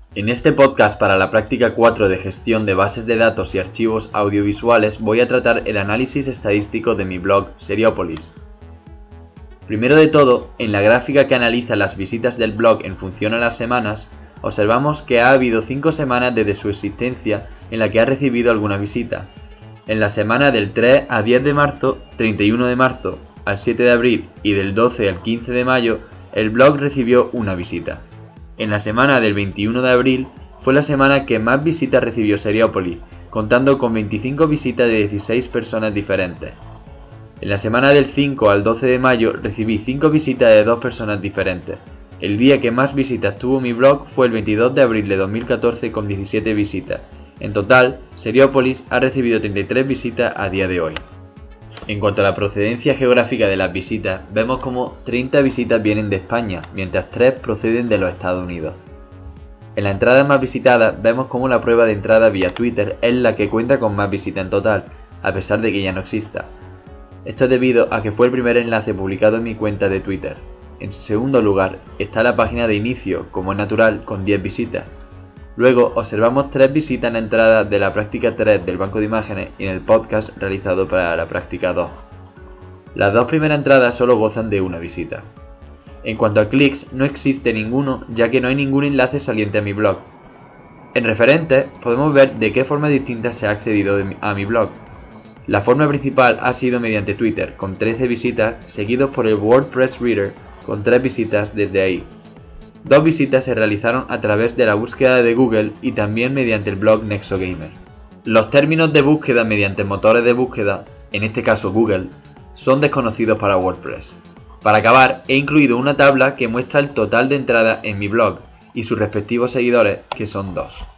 En este podcast para la práctica 4 de gestión de bases de datos y archivos audiovisuales voy a tratar el análisis estadístico de mi blog Seriopolis. Primero de todo, en la gráfica que analiza las visitas del blog en función a las semanas, observamos que ha habido 5 semanas desde su existencia en la que ha recibido alguna visita. En la semana del 3 a 10 de marzo, 31 de marzo, al 7 de abril y del 12 al 15 de mayo, el blog recibió una visita. En la semana del 21 de abril fue la semana que más visitas recibió Seriopolis, contando con 25 visitas de 16 personas diferentes. En la semana del 5 al 12 de mayo recibí 5 visitas de 2 personas diferentes. El día que más visitas tuvo mi blog fue el 22 de abril de 2014 con 17 visitas. En total, Seriopolis ha recibido 33 visitas a día de hoy. En cuanto a la procedencia geográfica de las visitas, vemos como 30 visitas vienen de España, mientras 3 proceden de los Estados Unidos. En la entrada más visitada, vemos como la prueba de entrada vía Twitter es la que cuenta con más visitas en total, a pesar de que ya no exista. Esto es debido a que fue el primer enlace publicado en mi cuenta de Twitter. En segundo lugar, está la página de inicio, como es natural, con 10 visitas. Luego observamos 3 visitas en la entrada de la práctica 3 del banco de imágenes y en el podcast realizado para la práctica 2. Las 2 primeras entradas solo gozan de una visita. En cuanto a clics, no existe ninguno, ya que no hay ningún enlace saliente a mi blog. En referentes, podemos ver de qué forma distinta se ha accedido a mi blog. La forma principal ha sido mediante Twitter, con 13 visitas, seguidos por el WordPress Reader, con 3 visitas desde ahí. 2 visitas se realizaron a través de la búsqueda de Google y también mediante el blog NexoGamer. Los términos de búsqueda mediante motores de búsqueda, en este caso Google, son desconocidos para WordPress. Para acabar, he incluido una tabla que muestra el total de entradas en mi blog y sus respectivos seguidores, que son 2.